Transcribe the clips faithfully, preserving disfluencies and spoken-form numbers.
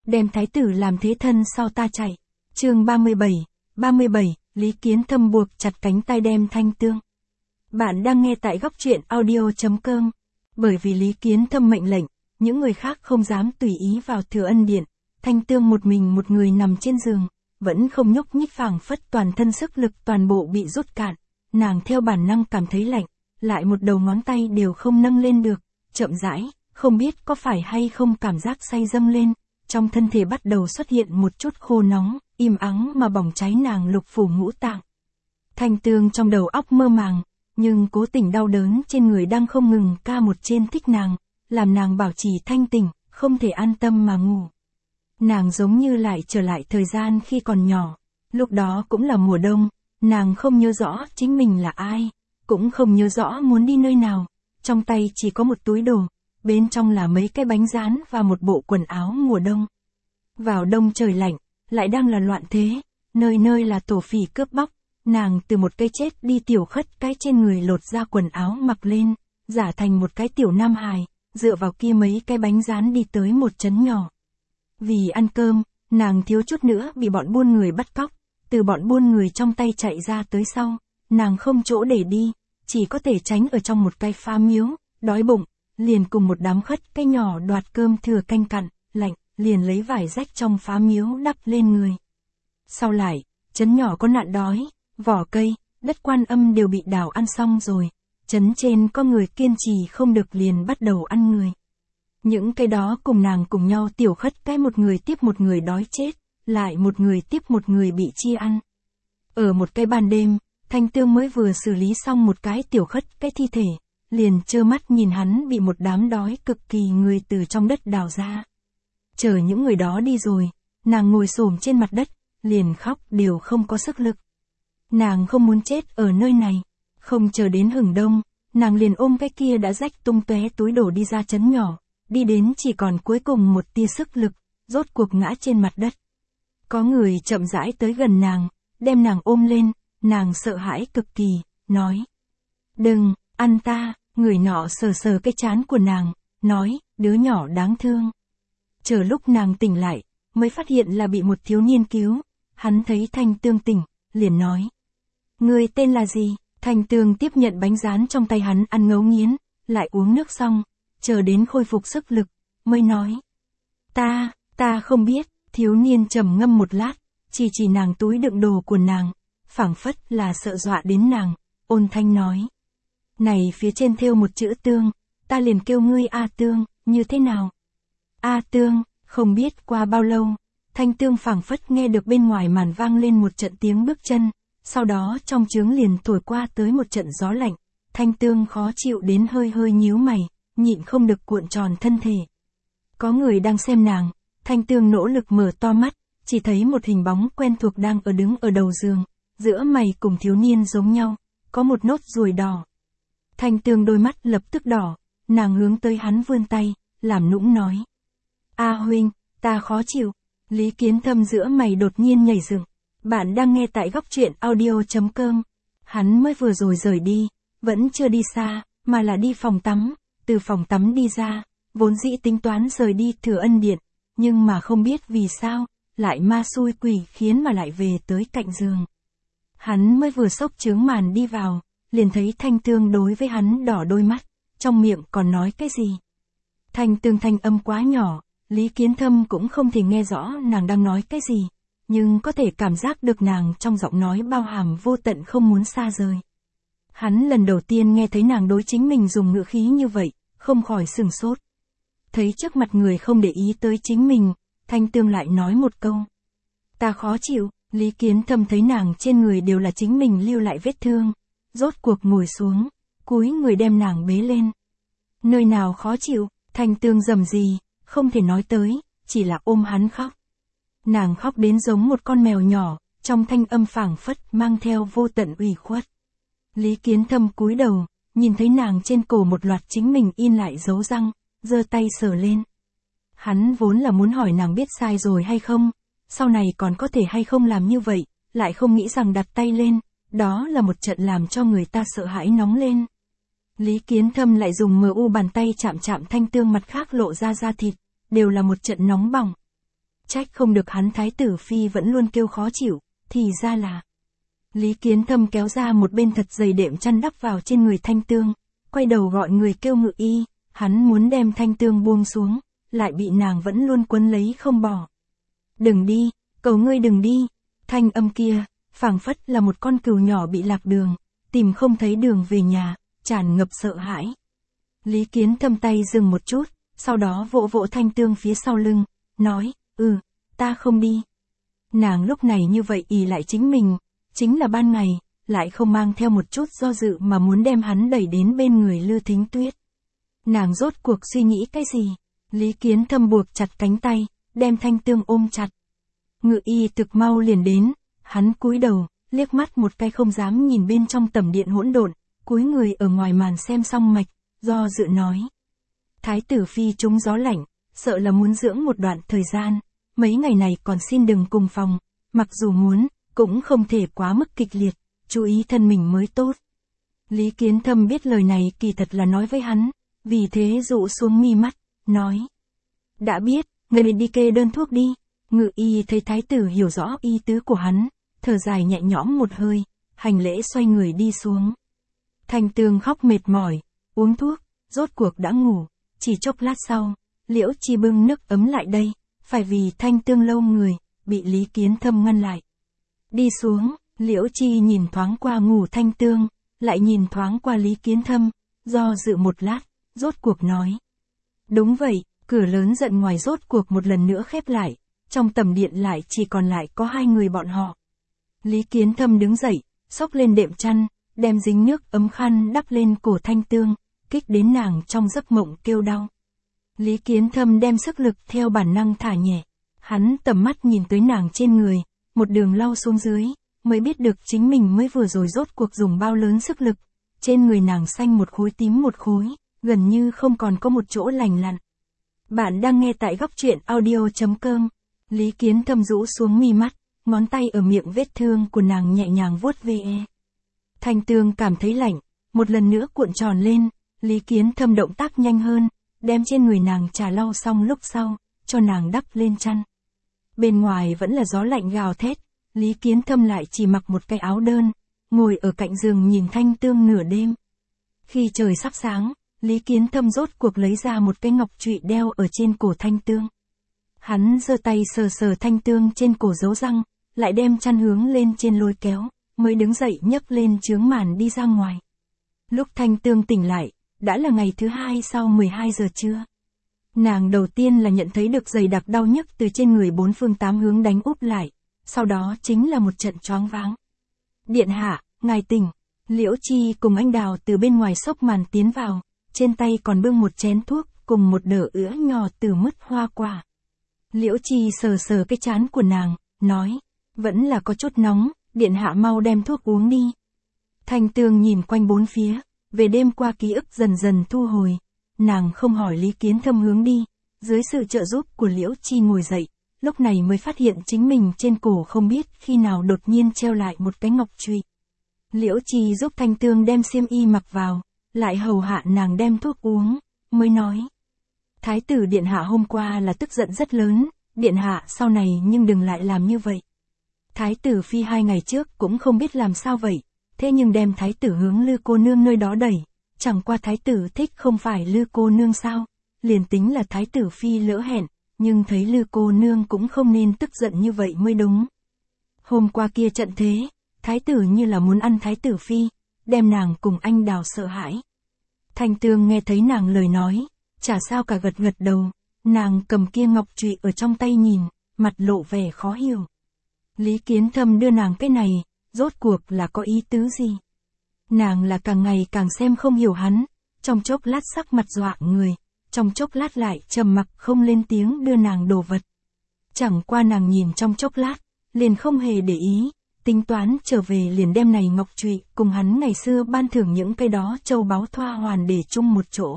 đem thái tử làm thế thân sao ta chạy. Chương ba mươi bảy, ba mươi bảy, Lý Kiến Thâm buộc chặt cánh tay đem Thanh Tương. Bạn đang nghe tại góc truyện audio chấm com. Bởi vì Lý Kiến Thâm mệnh lệnh, những người khác không dám tùy ý vào Thừa Ân Điện, Thanh Tương một mình một người nằm trên giường, vẫn không nhúc nhích, phảng phất toàn thân sức lực toàn bộ bị rút cạn, nàng theo bản năng cảm thấy lạnh, lại một đầu ngón tay đều không nâng lên được, chậm rãi, không biết có phải hay không cảm giác say dâng lên, trong thân thể bắt đầu xuất hiện một chút khô nóng, im ắng mà bỏng cháy nàng lục phủ ngũ tạng. Thanh Tương trong đầu óc mơ màng, nhưng cố tình đau đớn trên người đang không ngừng ca một trên thích nàng, làm nàng bảo trì thanh tỉnh, không thể an tâm mà ngủ. Nàng giống như lại trở lại thời gian khi còn nhỏ, lúc đó cũng là mùa đông, nàng không nhớ rõ chính mình là ai, cũng không nhớ rõ muốn đi nơi nào, trong tay chỉ có một túi đồ, bên trong là mấy cái bánh rán và một bộ quần áo mùa đông. Vào đông trời lạnh, lại đang là loạn thế, nơi nơi là tổ phỉ cướp bóc, nàng từ một cây chết đi tiểu khất cái trên người lột ra quần áo mặc lên, giả thành một cái tiểu nam hài, dựa vào kia mấy cái bánh rán đi tới một trấn nhỏ. Vì ăn cơm, nàng thiếu chút nữa bị bọn buôn người bắt cóc, từ bọn buôn người trong tay chạy ra tới sau, nàng không chỗ để đi, chỉ có thể tránh ở trong một cái phá miếu, đói bụng, liền cùng một đám khất cái nhỏ đoạt cơm thừa canh cặn, lạnh, liền lấy vải rách trong phá miếu đắp lên người. Sau lại, trấn nhỏ có nạn đói, vỏ cây, đất Quan Âm đều bị đào ăn xong rồi, trấn trên có người kiên trì không được liền bắt đầu ăn người. Những cái đó cùng nàng cùng nhau tiểu khất cái một người tiếp một người đói chết, lại một người tiếp một người bị chia ăn. Ở một cái ban đêm, Thanh Tương mới vừa xử lý xong một cái tiểu khất cái thi thể, liền trơ mắt nhìn hắn bị một đám đói cực kỳ người từ trong đất đào ra. Chờ những người đó đi rồi, nàng ngồi xổm trên mặt đất, liền khóc đều không có sức lực. Nàng không muốn chết ở nơi này, không chờ đến hừng đông, nàng liền ôm cái kia đã rách tung tóe túi đổ đi ra trấn nhỏ, đi đến chỉ còn cuối cùng một tia sức lực, rốt cuộc ngã trên mặt đất. Có người chậm rãi tới gần nàng, đem nàng ôm lên, nàng sợ hãi cực kỳ, nói: "Đừng, ăn ta." Người nọ sờ sờ cái trán của nàng, nói: "Đứa nhỏ đáng thương." Chờ lúc nàng tỉnh lại, mới phát hiện là bị một thiếu niên cứu, hắn thấy Thanh Tương tỉnh, liền nói: "Ngươi tên là gì?" Thanh Tương tiếp nhận bánh rán trong tay hắn ăn ngấu nghiến, lại uống nước xong, chờ đến khôi phục sức lực, mới nói: Ta, ta không biết." Thiếu niên trầm ngâm một lát, chỉ chỉ nàng túi đựng đồ của nàng, phảng phất là sợ dọa đến nàng, ôn thanh nói: "Này phía trên thêu một chữ Tương, ta liền kêu ngươi A Tương, như thế nào?" A Tương, không biết qua bao lâu, Thanh Tương phảng phất nghe được bên ngoài màn vang lên một trận tiếng bước chân, sau đó trong trướng liền thổi qua tới một trận gió lạnh, Thanh Tương khó chịu đến hơi hơi nhíu mày, nhịn không được cuộn tròn thân thể. Có người đang xem nàng, Thanh Tương nỗ lực mở to mắt, chỉ thấy một hình bóng quen thuộc đang ở đứng ở đầu giường, giữa mày cùng thiếu niên giống nhau, có một nốt ruồi đỏ. Thanh Tương đôi mắt lập tức đỏ, nàng hướng tới hắn vươn tay, làm nũng nói: "A huynh, ta khó chịu." Lý Kiến Thâm giữa mày đột nhiên nhảy dựng. Bạn đang nghe tại góc truyện audio chấm com. Hắn mới vừa rồi rời đi, vẫn chưa đi xa, mà là đi phòng tắm, từ phòng tắm đi ra, vốn dĩ tính toán rời đi Thừa Ân Điện, nhưng mà không biết vì sao, lại ma xui quỷ khiến mà lại về tới cạnh giường. Hắn mới vừa xốc chướng màn đi vào, liền thấy Thanh Tương đối với hắn đỏ đôi mắt, trong miệng còn nói cái gì. Thanh Tương thanh âm quá nhỏ, Lý Kiến Thâm cũng không thể nghe rõ nàng đang nói cái gì, nhưng có thể cảm giác được nàng trong giọng nói bao hàm vô tận không muốn xa rời. Hắn lần đầu tiên nghe thấy nàng đối chính mình dùng ngữ khí như vậy, không khỏi sửng sốt. Thấy trước mặt người không để ý tới chính mình, Thanh Tương lại nói một câu: "Ta khó chịu." Lý Kiến Thâm thấy nàng trên người đều là chính mình lưu lại vết thương, rốt cuộc ngồi xuống, cúi người đem nàng bế lên. "Nơi nào khó chịu?" Thanh Tương rầm rì, không thể nói tới, chỉ là ôm hắn khóc. Nàng khóc đến giống một con mèo nhỏ, trong thanh âm phảng phất mang theo vô tận ủy khuất. Lý Kiến Thâm cúi đầu, nhìn thấy nàng trên cổ một loạt chính mình in lại dấu răng, giơ tay sờ lên. Hắn vốn là muốn hỏi nàng biết sai rồi hay không, sau này còn có thể hay không làm như vậy, lại không nghĩ rằng đặt tay lên, đó là một trận làm cho người ta sợ hãi nóng lên. Lý Kiến Thâm lại dùng mờ u bàn tay chạm chạm Thanh Tương mặt khác lộ ra da thịt, đều là một trận nóng bỏng. Trách không được hắn Thái tử Phi vẫn luôn kêu khó chịu, thì ra là. Lý Kiến Thâm kéo ra một bên thật dày đệm chăn đắp vào trên người Thanh Tương, quay đầu gọi người kêu ngự y, hắn muốn đem Thanh Tương buông xuống, lại bị nàng vẫn luôn quấn lấy không bỏ. Đừng đi, cầu ngươi đừng đi, thanh âm kia, phảng phất là một con cừu nhỏ bị lạc đường, tìm không thấy đường về nhà, tràn ngập sợ hãi. Lý Kiến Thâm tay dừng một chút, sau đó vỗ vỗ Thanh Tương phía sau lưng, nói, ừ, ta không đi. Nàng lúc này như vậy ỷ lại chính mình, chính là ban ngày, lại không mang theo một chút do dự mà muốn đem hắn đẩy đến bên người Lư Thính Tuyết. Nàng rốt cuộc suy nghĩ cái gì? Lý Kiến Thâm buộc chặt cánh tay, đem Thanh Tương ôm chặt. Ngự y thực mau liền đến, hắn cúi đầu, liếc mắt một cái không dám nhìn bên trong tầm điện hỗn độn, cúi người ở ngoài màn xem xong mạch, do dự nói. Thái tử Phi trúng gió lạnh, sợ là muốn dưỡng một đoạn thời gian, mấy ngày này còn xin đừng cùng phòng, mặc dù muốn, cũng không thể quá mức kịch liệt, chú ý thân mình mới tốt. Lý Kiến Thâm biết lời này kỳ thật là nói với hắn, vì thế dụ xuống mi mắt, nói. Đã biết, người đi kê đơn thuốc đi. Ngự y thấy thái tử hiểu rõ ý tứ của hắn, thở dài nhẹ nhõm một hơi, hành lễ xoay người đi xuống. Thanh Tương khóc mệt mỏi, uống thuốc, rốt cuộc đã ngủ, chỉ chốc lát sau, Liễu Chi bưng nước ấm lại đây, phải vì Thanh Tương lâu người, bị Lý Kiến Thâm ngăn lại. Đi xuống, Liễu Chi nhìn thoáng qua ngủ Thanh Tương, lại nhìn thoáng qua Lý Kiến Thâm, do dự một lát, rốt cuộc nói. Đúng vậy, cửa lớn giận ngoài rốt cuộc một lần nữa khép lại, trong tầm điện lại chỉ còn lại có hai người bọn họ. Lý Kiến Thâm đứng dậy, xốc lên đệm chăn, đem dính nước ấm khăn đắp lên cổ Thanh Tương, kích đến nàng trong giấc mộng kêu đau. Lý Kiến Thâm đem sức lực theo bản năng thả nhẹ, hắn tầm mắt nhìn tới nàng trên người, một đường lau xuống dưới, mới biết được chính mình mới vừa rồi rốt cuộc dùng bao lớn sức lực, trên người nàng xanh một khối tím một khối, gần như không còn có một chỗ lành lặn. Bạn đang nghe tại góc truyện audio chấm com. Lý Kiến Thâm rũ xuống mi mắt, ngón tay ở miệng vết thương của nàng nhẹ nhàng vuốt ve. Thanh Tương cảm thấy lạnh, một lần nữa cuộn tròn lên, Lý Kiến Thâm động tác nhanh hơn, đem trên người nàng trà lau xong lúc sau, cho nàng đắp lên chăn. Bên ngoài vẫn là gió lạnh gào thét, Lý Kiến Thâm lại chỉ mặc một cái áo đơn, ngồi ở cạnh giường nhìn Thanh Tương nửa đêm. Khi trời sắp sáng, Lý Kiến Thâm rốt cuộc lấy ra một cái ngọc trụy đeo ở trên cổ Thanh Tương. Hắn giơ tay sờ sờ Thanh Tương trên cổ dấu răng, lại đem chăn hướng lên trên lôi kéo, mới đứng dậy nhấc lên chướng màn đi ra ngoài. Lúc Thanh Tương tỉnh lại, đã là ngày thứ hai sau mười hai giờ trưa. Nàng đầu tiên là nhận thấy được dày đặc đau nhức từ trên người bốn phương tám hướng đánh úp lại, sau đó chính là một trận choáng váng. Điện hạ, ngài tỉnh. Liễu Chi cùng anh Đào từ bên ngoài xốc màn tiến vào, trên tay còn bưng một chén thuốc, cùng một đỡ ứa nhỏ từ mứt hoa quả. Liễu Chi sờ sờ cái trán của nàng, nói, vẫn là có chút nóng, điện hạ mau đem thuốc uống đi. Thanh Tương nhìn quanh bốn phía, về đêm qua ký ức dần dần thu hồi, nàng không hỏi Lý Kiến Thâm hướng đi, dưới sự trợ giúp của Liễu Chi ngồi dậy, lúc này mới phát hiện chính mình trên cổ không biết khi nào đột nhiên treo lại một cái ngọc trụy. Liễu Chi giúp Thanh Tương đem xiêm y mặc vào, lại hầu hạ nàng đem thuốc uống, mới nói. Thái tử điện hạ hôm qua là tức giận rất lớn, điện hạ sau này nhưng đừng lại làm như vậy. Thái tử Phi hai ngày trước cũng không biết làm sao vậy, thế nhưng đem thái tử hướng Lư cô nương nơi đó đẩy, chẳng qua thái tử thích không phải Lư cô nương sao, liền tính là thái tử Phi lỡ hẹn, nhưng thấy Lư cô nương cũng không nên tức giận như vậy mới đúng. Hôm qua kia trận thế, thái tử như là muốn ăn thái tử Phi, đem nàng cùng anh Đào sợ hãi. Thanh Tương nghe thấy nàng lời nói, chả sao cả gật gật đầu, nàng cầm kia ngọc trụy ở trong tay nhìn, mặt lộ vẻ khó hiểu. Lý Kiến Thâm đưa nàng cái này, rốt cuộc là có ý tứ gì? Nàng là càng ngày càng xem không hiểu hắn, trong chốc lát sắc mặt dọa người, trong chốc lát lại trầm mặc không lên tiếng đưa nàng đồ vật. Chẳng qua nàng nhìn trong chốc lát, liền không hề để ý, tính toán trở về liền đem này ngọc trụy cùng hắn ngày xưa ban thưởng những cái đó châu báu thoa hoàn để chung một chỗ.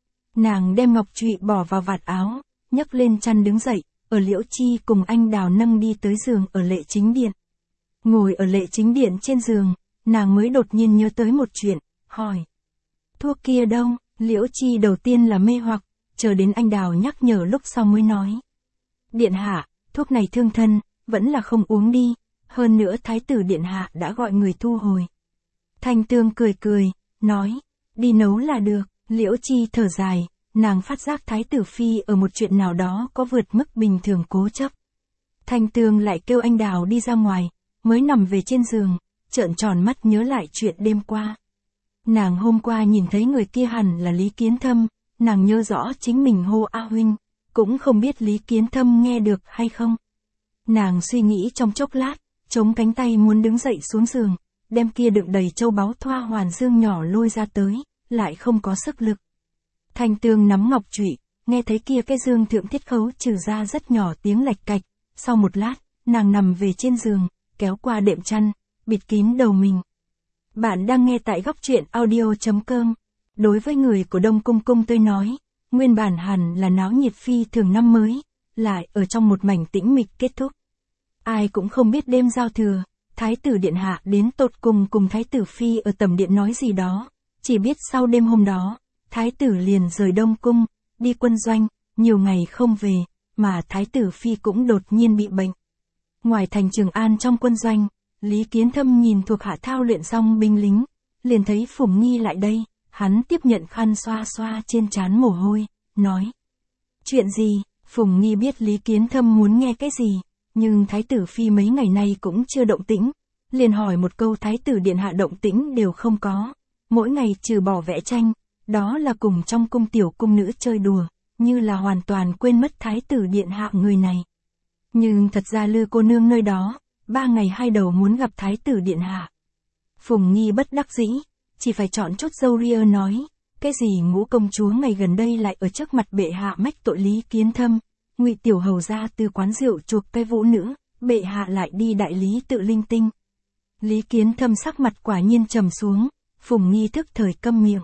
Nàng đem ngọc trụy bỏ vào vạt áo, nhấc lên chăn đứng dậy, ở Liễu Chi cùng anh Đào nâng đi tới giường ở Lệ Chính Điện. Ngồi ở Lệ Chính Điện trên giường, nàng mới đột nhiên nhớ tới một chuyện, hỏi. Thuốc kia đâu? Liễu Chi đầu tiên là mê hoặc, chờ đến anh Đào nhắc nhở lúc sau mới nói. Điện hạ, thuốc thuốc này thương thân, vẫn là không uống đi, hơn nữa thái tử điện hạ đã gọi người thu hồi. Thanh Tương cười cười, nói, đi nấu là được. Liễu Chi thở dài, nàng phát giác thái tử phi ở một chuyện nào đó có vượt mức bình thường cố chấp. Thanh Tương lại kêu anh Đào đi ra ngoài, mới nằm về trên giường, trợn tròn mắt nhớ lại chuyện đêm qua. Nàng hôm qua nhìn thấy người kia hẳn là Lý Kiến Thâm, nàng nhớ rõ chính mình hô A huynh, cũng không biết Lý Kiến Thâm nghe được hay không. Nàng suy nghĩ trong chốc lát, chống cánh tay muốn đứng dậy xuống giường, đem kia đựng đầy châu báu thoa hoàn dương nhỏ lôi ra tới, lại không có sức lực. Thanh Tương nắm ngọc trụy, nghe thấy kia cái dương thượng thiết khấu trừ ra rất nhỏ tiếng lạch cạch, sau một lát, nàng nằm về trên giường, kéo qua đệm chăn, bịt kín đầu mình. Bạn đang nghe tại góc truyện audio chấm com. Đối với người của Đông Cung Cung tôi nói, nguyên bản hẳn là náo nhiệt phi thường năm mới, lại ở trong một mảnh tĩnh mịch kết thúc. Ai cũng không biết đêm giao thừa, Thái tử Điện Hạ đến tột cùng cùng Thái tử Phi ở tầm điện nói gì đó, chỉ biết sau đêm hôm đó, Thái tử liền rời Đông Cung, đi quân doanh, nhiều ngày không về, mà Thái tử Phi cũng đột nhiên bị bệnh. Ngoài thành Trường An trong quân doanh, Lý Kiến Thâm nhìn thuộc hạ thao luyện xong binh lính, liền thấy Phùng Nghi lại đây, hắn tiếp nhận khăn xoa xoa trên trán mồ hôi, nói. Chuyện gì? Phùng Nghi biết Lý Kiến Thâm muốn nghe cái gì, nhưng Thái tử Phi mấy ngày nay cũng chưa động tĩnh, liền hỏi một câu Thái tử Điện Hạ động tĩnh đều không có, mỗi ngày trừ bỏ vẽ tranh, đó là cùng trong cung tiểu cung nữ chơi đùa, như là hoàn toàn quên mất Thái tử Điện Hạ người này. Nhưng thật ra Lư cô nương nơi đó, ba ngày hai đầu muốn gặp Thái tử Điện Hạ. Phùng Nghi bất đắc dĩ, chỉ phải chọn chút dâu ria nói, cái gì Ngũ công chúa ngày gần đây lại ở trước mặt bệ hạ mách tội Lý Kiến Thâm, Ngụy tiểu hầu ra từ quán rượu chuộc cái vũ nữ, bệ hạ lại đi đại lý tự linh tinh. Lý Kiến Thâm sắc mặt quả nhiên trầm xuống, Phùng Nghi thức thời câm miệng.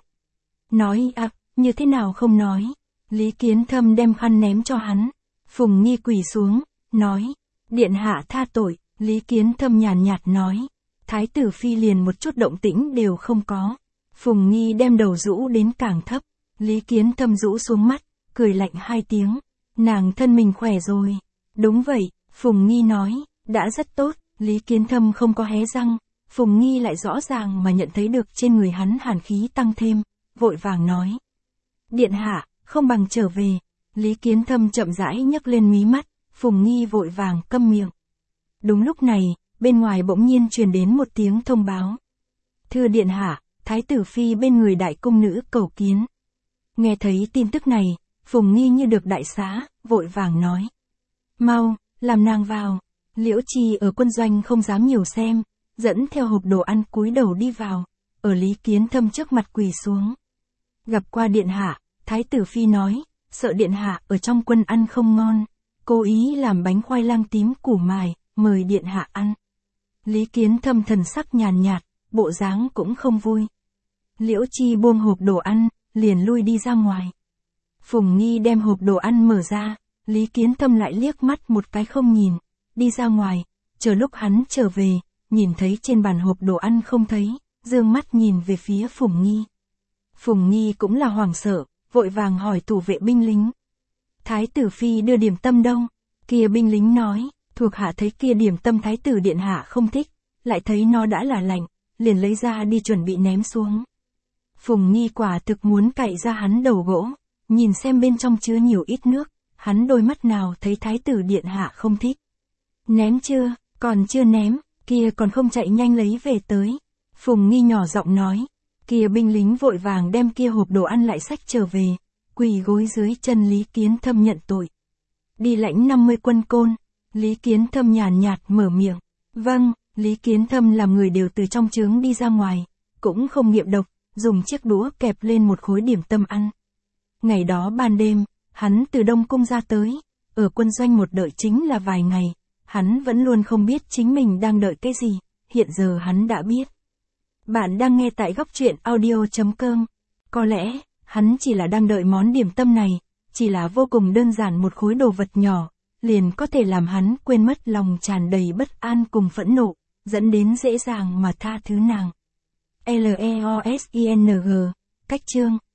Nói à, như thế nào không nói. Lý Kiến Thâm đem khăn ném cho hắn. Phùng Nghi quỳ xuống, nói, Điện Hạ tha tội. Lý Kiến Thâm nhàn nhạt nói, Thái tử Phi liền một chút động tĩnh đều không có. Phùng Nghi đem đầu rũ đến càng thấp, Lý Kiến Thâm rũ xuống mắt, cười lạnh hai tiếng, nàng thân mình khỏe rồi. Đúng vậy, Phùng Nghi nói, đã rất tốt. Lý Kiến Thâm không có hé răng, Phùng Nghi lại rõ ràng mà nhận thấy được trên người hắn hàn khí tăng thêm, vội vàng nói. Điện Hạ, không bằng trở về. Lý Kiến Thâm chậm rãi nhấc lên mí mắt, Phùng Nghi vội vàng câm miệng. Đúng lúc này, bên ngoài bỗng nhiên truyền đến một tiếng thông báo. Thưa Điện Hạ, Thái tử Phi bên người đại cung nữ cầu kiến. Nghe thấy tin tức này, Phùng Nghi như được đại xá, vội vàng nói. Mau, làm nàng vào. Liễu Chi ở quân doanh không dám nhiều xem, dẫn theo hộp đồ ăn cúi đầu đi vào, ở Lý Kiến Thâm trước mặt quỳ xuống. Gặp qua Điện Hạ, Thái tử Phi nói, sợ Điện Hạ ở trong quân ăn không ngon, cố ý làm bánh khoai lang tím củ mài, mời Điện Hạ ăn. Lý Kiến Thâm thần sắc nhàn nhạt, bộ dáng cũng không vui. Liễu Chi buông hộp đồ ăn, liền lui đi ra ngoài. Phùng Nghi đem hộp đồ ăn mở ra, Lý Kiến Thâm lại liếc mắt một cái không nhìn, đi ra ngoài, chờ lúc hắn trở về, nhìn thấy trên bàn hộp đồ ăn không thấy, dương mắt nhìn về phía Phùng Nghi. Phùng Nghi cũng là hoảng sợ, vội vàng hỏi thủ vệ binh lính. Thái tử Phi đưa điểm tâm đâu? Kia binh lính nói, thuộc hạ thấy kia điểm tâm Thái tử Điện Hạ không thích, lại thấy nó đã là lạnh, liền lấy ra đi chuẩn bị ném xuống. Phùng Nghi quả thực muốn cạy ra hắn đầu gỗ, nhìn xem bên trong chứa nhiều ít nước, hắn đôi mắt nào thấy Thái tử Điện Hạ không thích. Ném chưa? Còn chưa ném, kia còn không chạy nhanh lấy về tới. Phùng Nghi nhỏ giọng nói, kia binh lính vội vàng đem kia hộp đồ ăn lại xách trở về, quỳ gối dưới chân Lý Kiến Thâm nhận tội. Đi lãnh năm mươi quân côn. Lý Kiến Thâm nhàn nhạt mở miệng. Vâng, Lý Kiến Thâm làm người đều từ trong trướng đi ra ngoài, cũng không nghiệm độc, dùng chiếc đũa kẹp lên một khối điểm tâm ăn. Ngày đó ban đêm, hắn từ Đông Cung ra tới, ở quân doanh một đợi chính là vài ngày, hắn vẫn luôn không biết chính mình đang đợi cái gì, hiện giờ hắn đã biết. Bạn đang nghe tại góc truyện audio chấm com. Có lẽ, hắn chỉ là đang đợi món điểm tâm này, chỉ là vô cùng đơn giản một khối đồ vật nhỏ, liền có thể làm hắn quên mất lòng tràn đầy bất an cùng phẫn nộ, dẫn đến dễ dàng mà tha thứ nàng. L E O S I N G, cách chương.